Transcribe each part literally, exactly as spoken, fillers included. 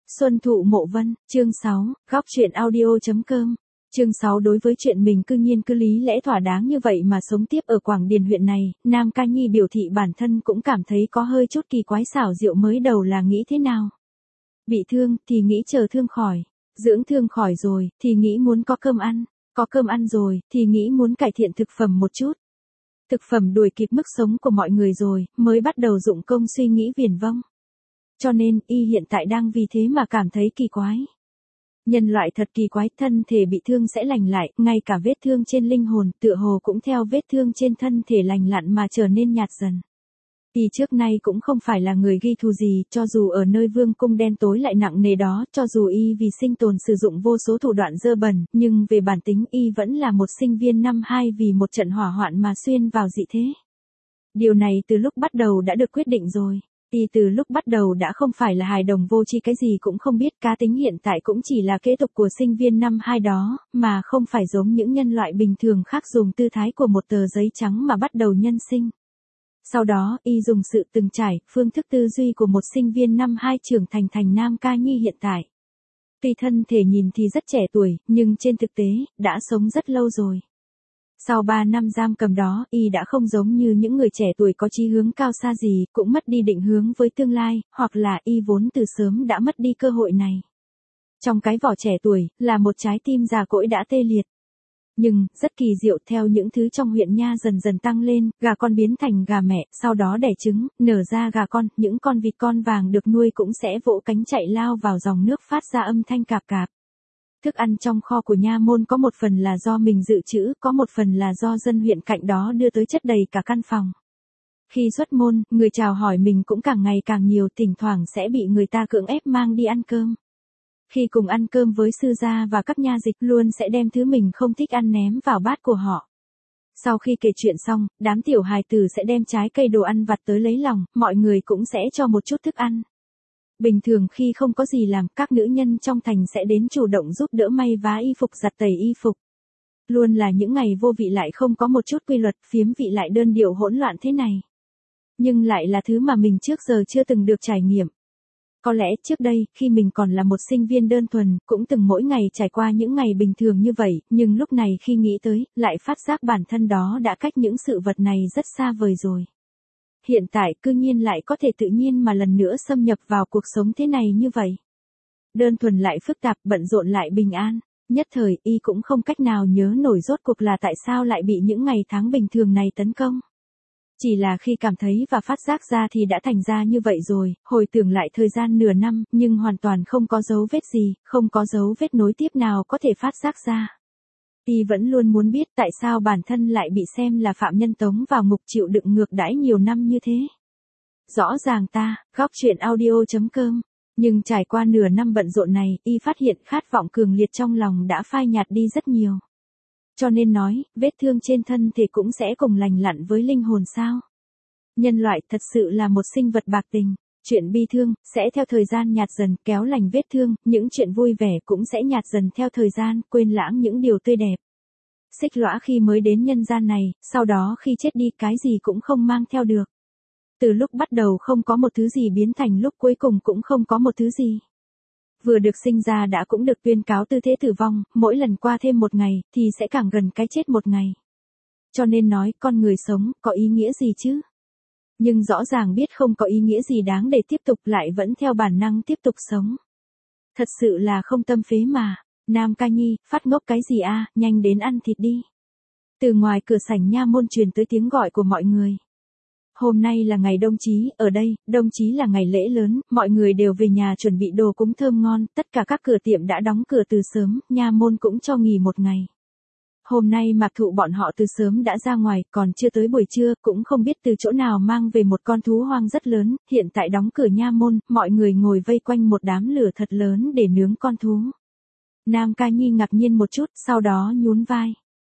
Xuân Thụ Mộ Vân, chương sáu, góc truyện audio.com. Chương sáu Đối với chuyện mình cư nhiên cứ lý lẽ thỏa đáng như vậy mà sống tiếp ở Quảng Điền huyện này, Nam Ca Nhi biểu thị bản thân cũng cảm thấy có hơi chút kỳ quái. Xảo diệu mới đầu là nghĩ thế nào? Bị thương thì nghĩ chờ thương khỏi, dưỡng thương khỏi rồi thì nghĩ muốn có cơm ăn, có cơm ăn rồi thì nghĩ muốn cải thiện thực phẩm một chút. Thực phẩm đuổi kịp mức sống của mọi người rồi, mới bắt đầu dụng công suy nghĩ viển vông. Cho nên, y hiện tại đang vì thế mà cảm thấy kỳ quái. Nhân loại thật kỳ quái, thân thể bị thương sẽ lành lại, ngay cả vết thương trên linh hồn, tựa hồ cũng theo vết thương trên thân thể lành lặn mà trở nên nhạt dần. Y trước nay cũng không phải là người ghi thù gì, cho dù ở nơi vương cung đen tối lại nặng nề đó, cho dù y vì sinh tồn sử dụng vô số thủ đoạn dơ bẩn, nhưng về bản tính y vẫn là một sinh viên năm hai vì một trận hỏa hoạn mà xuyên vào dị thế. Điều này từ lúc bắt đầu đã được quyết định rồi. Y từ lúc bắt đầu đã không phải là hài đồng vô tri cái gì cũng không biết, cá tính hiện tại cũng chỉ là kế tục của sinh viên năm hai đó, mà không phải giống những nhân loại bình thường khác dùng tư thái của một tờ giấy trắng mà bắt đầu nhân sinh. Sau đó, y dùng sự từng trải, phương thức tư duy của một sinh viên năm hai trưởng thành thành Nam Ca Nhi hiện tại. Tuy thân thể nhìn thì rất trẻ tuổi, nhưng trên thực tế, đã sống rất lâu rồi. Sau ba năm giam cầm đó, y đã không giống như những người trẻ tuổi có chí hướng cao xa gì, cũng mất đi định hướng với tương lai, hoặc là y vốn từ sớm đã mất đi cơ hội này. Trong cái vỏ trẻ tuổi, là một trái tim già cỗi đã tê liệt. Nhưng, rất kỳ diệu, theo những thứ trong huyện nha dần dần tăng lên, gà con biến thành gà mẹ, sau đó đẻ trứng, nở ra gà con, những con vịt con vàng được nuôi cũng sẽ vỗ cánh chạy lao vào dòng nước phát ra âm thanh cạp cạp. Thức ăn trong kho của nha môn có một phần là do mình dự trữ, có một phần là do dân huyện cạnh đó đưa tới chất đầy cả căn phòng. Khi xuất môn, người chào hỏi mình cũng càng ngày càng nhiều, thỉnh thoảng sẽ bị người ta cưỡng ép mang đi ăn cơm. Khi cùng ăn cơm với sư gia và các nha dịch luôn sẽ đem thứ mình không thích ăn ném vào bát của họ. Sau khi kể chuyện xong, đám tiểu hài tử sẽ đem trái cây đồ ăn vặt tới lấy lòng, mọi người cũng sẽ cho một chút thức ăn. Bình thường khi không có gì làm, các nữ nhân trong thành sẽ đến chủ động giúp đỡ may vá y phục, giặt tẩy y phục. Luôn là những ngày vô vị lại không có một chút quy luật, phiếm vị lại đơn điệu hỗn loạn thế này. Nhưng lại là thứ mà mình trước giờ chưa từng được trải nghiệm. Có lẽ trước đây, khi mình còn là một sinh viên đơn thuần, cũng từng mỗi ngày trải qua những ngày bình thường như vậy, nhưng lúc này khi nghĩ tới, lại phát giác bản thân đó đã cách những sự vật này rất xa vời rồi. Hiện tại cư nhiên lại có thể tự nhiên mà lần nữa xâm nhập vào cuộc sống thế này như vậy. Đơn thuần lại phức tạp, bận rộn lại bình an. Nhất thời, y cũng không cách nào nhớ nổi rốt cuộc là tại sao lại bị những ngày tháng bình thường này tấn công. Chỉ là khi cảm thấy và phát giác ra thì đã thành ra như vậy rồi, hồi tưởng lại thời gian nửa năm, nhưng hoàn toàn không có dấu vết gì, không có dấu vết nối tiếp nào có thể phát giác ra. Y vẫn luôn muốn biết tại sao bản thân lại bị xem là phạm nhân tống vào ngục chịu đựng ngược đãi nhiều năm như thế. Rõ ràng ta, góc truyện audio.com. Nhưng trải qua nửa năm bận rộn này, y phát hiện khát vọng cường liệt trong lòng đã phai nhạt đi rất nhiều. Cho nên nói, vết thương trên thân thể cũng sẽ cùng lành lặn với linh hồn sao? Nhân loại thật sự là một sinh vật bạc tình. Chuyện bi thương, sẽ theo thời gian nhạt dần, kéo lành vết thương, những chuyện vui vẻ cũng sẽ nhạt dần theo thời gian, quên lãng những điều tươi đẹp. Xích lõa khi mới đến nhân gian này, sau đó khi chết đi cái gì cũng không mang theo được. Từ lúc bắt đầu không có một thứ gì biến thành lúc cuối cùng cũng không có một thứ gì. Vừa được sinh ra đã cũng được tuyên cáo tư thế tử vong, mỗi lần qua thêm một ngày, thì sẽ càng gần cái chết một ngày. Cho nên nói, con người sống, có ý nghĩa gì chứ? Nhưng rõ ràng biết không có ý nghĩa gì đáng để tiếp tục lại vẫn theo bản năng tiếp tục sống. Thật sự là không tâm phế mà. Nam Ca Nhi, phát ngốc cái gì a, nhanh đến ăn thịt đi. Từ ngoài cửa sảnh nha môn truyền tới tiếng gọi của mọi người. Hôm nay là ngày đông chí, ở đây, đông chí là ngày lễ lớn, mọi người đều về nhà chuẩn bị đồ cúng thơm ngon, tất cả các cửa tiệm đã đóng cửa từ sớm, nha môn cũng cho nghỉ một ngày. Hôm nay Mạc Thụ bọn họ từ sớm đã ra ngoài, còn chưa tới buổi trưa, cũng không biết từ chỗ nào mang về một con thú hoang rất lớn, hiện tại đóng cửa nha môn, mọi người ngồi vây quanh một đám lửa thật lớn để nướng con thú. Nam Ca Nhi ngạc nhiên một chút, sau đó nhún vai.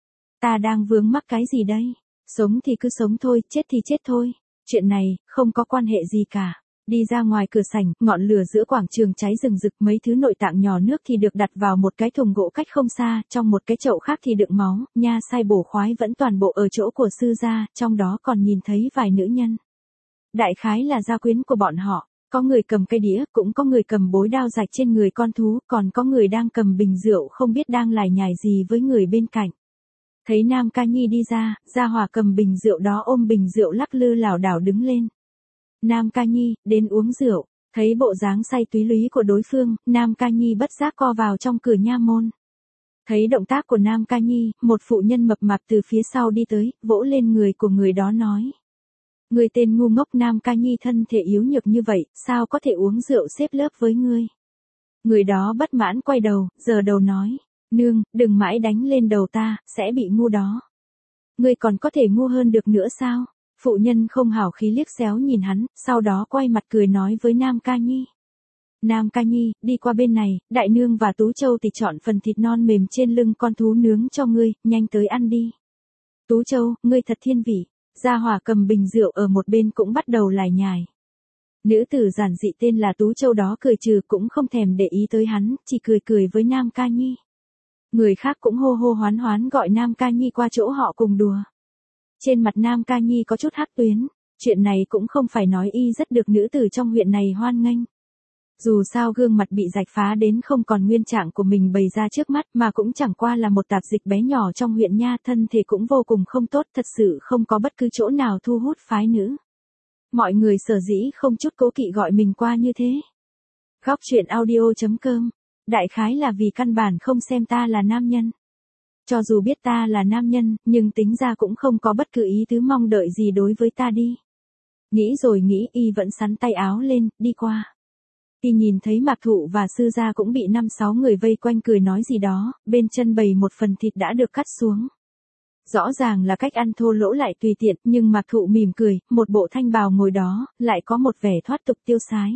Ta đang vướng mắc cái gì đây? Sống thì cứ sống thôi, chết thì chết thôi. Chuyện này, không có quan hệ gì cả. Đi ra ngoài cửa sảnh, ngọn lửa giữa quảng trường cháy rừng rực, mấy thứ nội tạng nhỏ nước thì được đặt vào một cái thùng gỗ cách không xa, trong một cái chậu khác thì đựng máu, nha sai bổ khoái vẫn toàn bộ ở chỗ của sư gia, trong đó còn nhìn thấy vài nữ nhân. Đại khái là gia quyến của bọn họ. Có người cầm cây đĩa, cũng có người cầm bối đao rạch trên người con thú, còn có người đang cầm bình rượu không biết đang lải nhải gì với người bên cạnh. Thấy Nam Ca Nhi đi ra, Gia Hỏa cầm bình rượu đó ôm bình rượu lắc lư lảo đảo đứng lên. Nam Ca Nhi, đến uống rượu. Thấy bộ dáng say túy lúy của đối phương, Nam Ca Nhi bất giác co vào trong cửa nha môn. Thấy động tác của Nam Ca Nhi, một phụ nhân mập mạp từ phía sau đi tới, vỗ lên người của người đó nói. Người tên ngu ngốc Nam Ca Nhi thân thể yếu nhược như vậy, sao có thể uống rượu xếp lớp với ngươi? Người đó bất mãn quay đầu, giơ đầu nói. Nương, đừng mãi đánh lên đầu ta, sẽ bị ngu đó. Ngươi còn có thể ngu hơn được nữa sao? Phụ nhân không hảo khí liếc xéo nhìn hắn, sau đó quay mặt cười nói với Nam Ca Nhi. Nam Ca Nhi, đi qua bên này, đại nương và Tú Châu thì chọn phần thịt non mềm trên lưng con thú nướng cho ngươi, nhanh tới ăn đi. Tú Châu, ngươi thật thiên vị. Gia Hỏa cầm bình rượu ở một bên cũng bắt đầu lải nhải. Nữ tử giản dị tên là Tú Châu đó cười trừ cũng không thèm để ý tới hắn, chỉ cười cười với Nam Ca Nhi. Người khác cũng hô hô hoán hoán gọi Nam Ca Nhi qua chỗ họ cùng đùa. Trên mặt Nam Ca Nhi có chút hắc tuyến, chuyện này cũng không phải nói y rất được nữ tử trong huyện này hoan nghênh. Dù sao gương mặt bị rạch phá đến không còn nguyên trạng của mình bày ra trước mắt mà cũng chẳng qua là một tạp dịch bé nhỏ trong huyện nha, thân thể cũng vô cùng không tốt, thật sự không có bất cứ chỗ nào thu hút phái nữ. Mọi người sở dĩ không chút cố kỵ gọi mình qua như thế. Góc truyện audio chấm com. Đại khái là vì căn bản không xem ta là nam nhân. Cho dù biết ta là nam nhân, nhưng tính ra cũng không có bất cứ ý tứ mong đợi gì đối với ta đi. Nghĩ rồi nghĩ, y vẫn sắn tay áo lên, đi qua. Y nhìn thấy Mạc Thụ và Sư Gia cũng bị năm sáu người vây quanh cười nói gì đó, bên chân bày một phần thịt đã được cắt xuống. Rõ ràng là cách ăn thô lỗ lại tùy tiện, nhưng Mạc Thụ mỉm cười, một bộ thanh bào ngồi đó, lại có một vẻ thoát tục tiêu sái.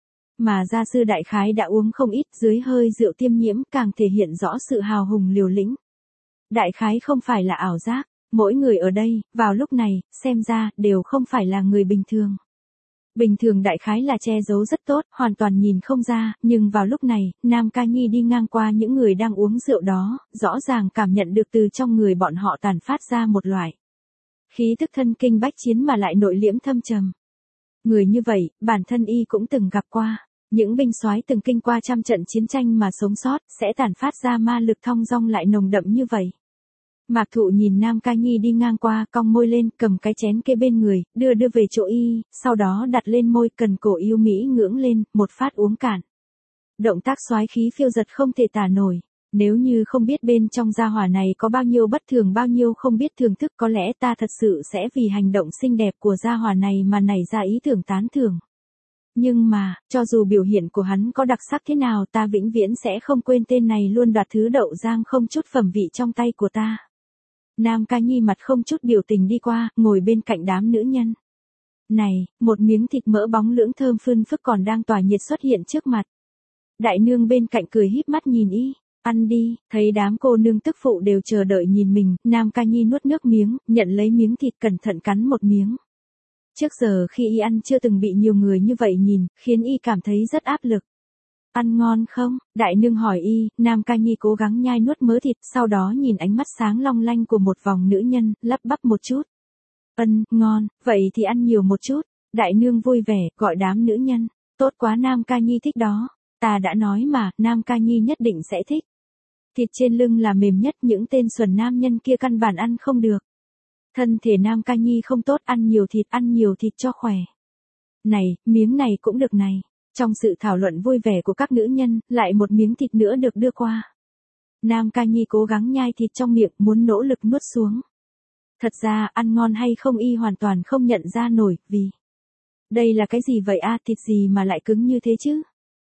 Mà gia sư đại khái đã uống không ít, dưới hơi rượu tiêm nhiễm càng thể hiện rõ sự hào hùng liều lĩnh. Đại khái không phải là ảo giác, mỗi người ở đây, vào lúc này, xem ra, đều không phải là người bình thường. Bình thường đại khái là che giấu rất tốt, hoàn toàn nhìn không ra, nhưng vào lúc này, Nam Ca Nhi đi ngang qua những người đang uống rượu đó, rõ ràng cảm nhận được từ trong người bọn họ tàn phát ra một loại khí tức thân kinh bách chiến mà lại nội liễm thâm trầm. Người như vậy, bản thân y cũng từng gặp qua. Những binh soái từng kinh qua trăm trận chiến tranh mà sống sót, sẽ tản phát ra ma lực thong dong lại nồng đậm như vậy. Mạc Thụ nhìn Nam Ca Nhi đi ngang qua, cong môi lên, cầm cái chén kê bên người, đưa đưa về chỗ y, sau đó đặt lên môi cần cổ yêu mỹ ngưỡng lên, một phát uống cạn. Động tác soái khí phiêu giật không thể tả nổi. Nếu như không biết bên trong gia hỏa này có bao nhiêu bất thường bao nhiêu không biết thưởng thức, có lẽ ta thật sự sẽ vì hành động xinh đẹp của gia hỏa này mà nảy ra ý tưởng tán thưởng. Nhưng mà, cho dù biểu hiện của hắn có đặc sắc thế nào, ta vĩnh viễn sẽ không quên tên này luôn đoạt thứ đậu rang không chút phẩm vị trong tay của ta. Nam Ca Nhi mặt không chút biểu tình đi qua, ngồi bên cạnh đám nữ nhân. Này, một miếng thịt mỡ bóng lưỡng thơm phơn phức còn đang tỏa nhiệt xuất hiện trước mặt. Đại nương bên cạnh cười híp mắt nhìn y, ăn đi, thấy đám cô nương tức phụ đều chờ đợi nhìn mình, Nam Ca Nhi nuốt nước miếng, nhận lấy miếng thịt cẩn thận cắn một miếng. Trước giờ khi y ăn chưa từng bị nhiều người như vậy nhìn, khiến y cảm thấy rất áp lực. Ăn ngon không? Đại nương hỏi y, Nam Ca Nhi cố gắng nhai nuốt mớ thịt, sau đó nhìn ánh mắt sáng long lanh của một vòng nữ nhân, lắp bắp một chút. Ân, ngon, vậy thì ăn nhiều một chút. Đại nương vui vẻ, gọi đám nữ nhân. Tốt quá Nam Ca Nhi thích đó. Ta đã nói mà, Nam Ca Nhi nhất định sẽ thích. Thịt trên lưng là mềm nhất, những tên xuẩn nam nhân kia căn bản ăn không được. Thân thể Nam Ca Nhi không tốt, ăn nhiều thịt, ăn nhiều thịt cho khỏe. Này, miếng này cũng được này. Trong sự thảo luận vui vẻ của các nữ nhân, lại một miếng thịt nữa được đưa qua. Nam Ca Nhi cố gắng nhai thịt trong miệng, muốn nỗ lực nuốt xuống. Thật ra, ăn ngon hay không y hoàn toàn không nhận ra nổi, vì... Đây là cái gì vậy a, thịt gì mà lại cứng như thế chứ?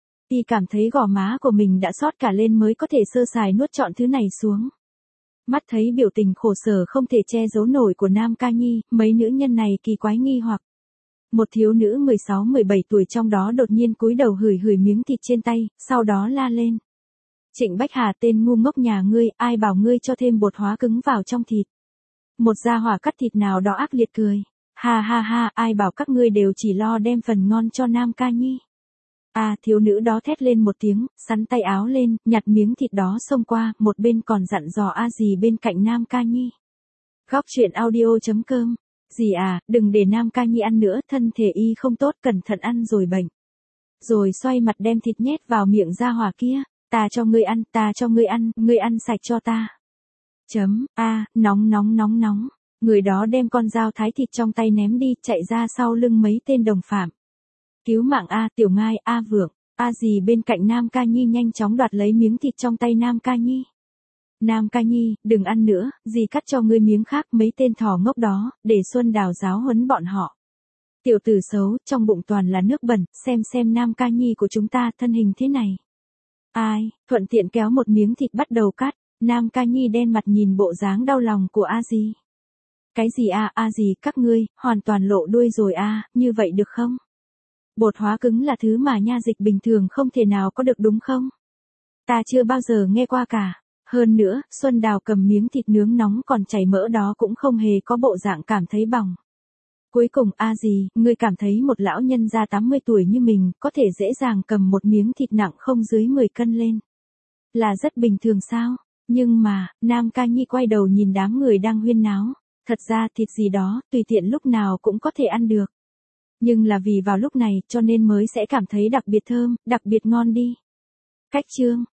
Y cảm thấy gò má của mình đã sót cả lên mới có thể sơ sài nuốt trọn thứ này xuống. Mắt thấy biểu tình khổ sở không thể che giấu nổi của Nam Ca Nhi, mấy nữ nhân này kỳ quái nghi hoặc. Một thiếu nữ mười sáu mười bảy tuổi trong đó đột nhiên cúi đầu hửi hửi miếng thịt trên tay, sau đó la lên. Trịnh Bách Hà, tên ngu ngốc nhà ngươi, ai bảo ngươi cho thêm bột hóa cứng vào trong thịt. Một gia hỏa cắt thịt nào đó ác liệt cười. Ha ha ha, ai bảo các ngươi đều chỉ lo đem phần ngon cho Nam Ca Nhi. À, thiếu nữ đó thét lên một tiếng, sắn tay áo lên, nhặt miếng thịt đó xông qua, một bên còn dặn dò a dì bên cạnh Nam Ca Nhi. Góc truyện audio chấm com. Dì à, đừng để Nam Ca Nhi ăn nữa, thân thể y không tốt, cẩn thận ăn rồi bệnh. rồi xoay mặt đem thịt nhét vào miệng gia hỏa kia. Ta cho ngươi ăn, ta cho ngươi ăn, ngươi ăn sạch cho ta. Chấm, a, nóng nóng nóng nóng. Người đó đem con dao thái thịt trong tay ném đi, chạy ra sau lưng mấy tên đồng phạm. Cứu mạng A Tiểu Ngai, A Vượng, A gì bên cạnh Nam Ca Nhi nhanh chóng đoạt lấy miếng thịt trong tay Nam Ca Nhi. Nam Ca Nhi, đừng ăn nữa, dì cắt cho ngươi miếng khác, mấy tên thỏ ngốc đó, để Xuân Đào giáo huấn bọn họ. Tiểu tử xấu, trong bụng toàn là nước bẩn, xem xem Nam Ca Nhi của chúng ta thân hình thế này. Ai, thuận tiện kéo một miếng thịt bắt đầu cắt, Nam Ca Nhi đen mặt nhìn bộ dáng đau lòng của A gì. Cái gì a, a gì, các ngươi, hoàn toàn lộ đuôi rồi a, như vậy được không? Bột hóa cứng là thứ mà nha dịch bình thường không thể nào có được đúng không? Ta chưa bao giờ nghe qua cả. Hơn nữa, Xuân Đào cầm miếng thịt nướng nóng còn chảy mỡ đó cũng không hề có bộ dạng cảm thấy bỏng. Cuối cùng a gì, ngươi cảm thấy một lão nhân già tám mươi tuổi như mình có thể dễ dàng cầm một miếng thịt nặng không dưới mười cân lên. Là rất bình thường sao? Nhưng mà, Nam Ca Nhi quay đầu nhìn đám người đang huyên náo. Thật ra thịt gì đó, tùy tiện lúc nào cũng có thể ăn được. Nhưng là vì vào lúc này cho nên mới sẽ cảm thấy đặc biệt thơm, đặc biệt ngon đi. Cách chương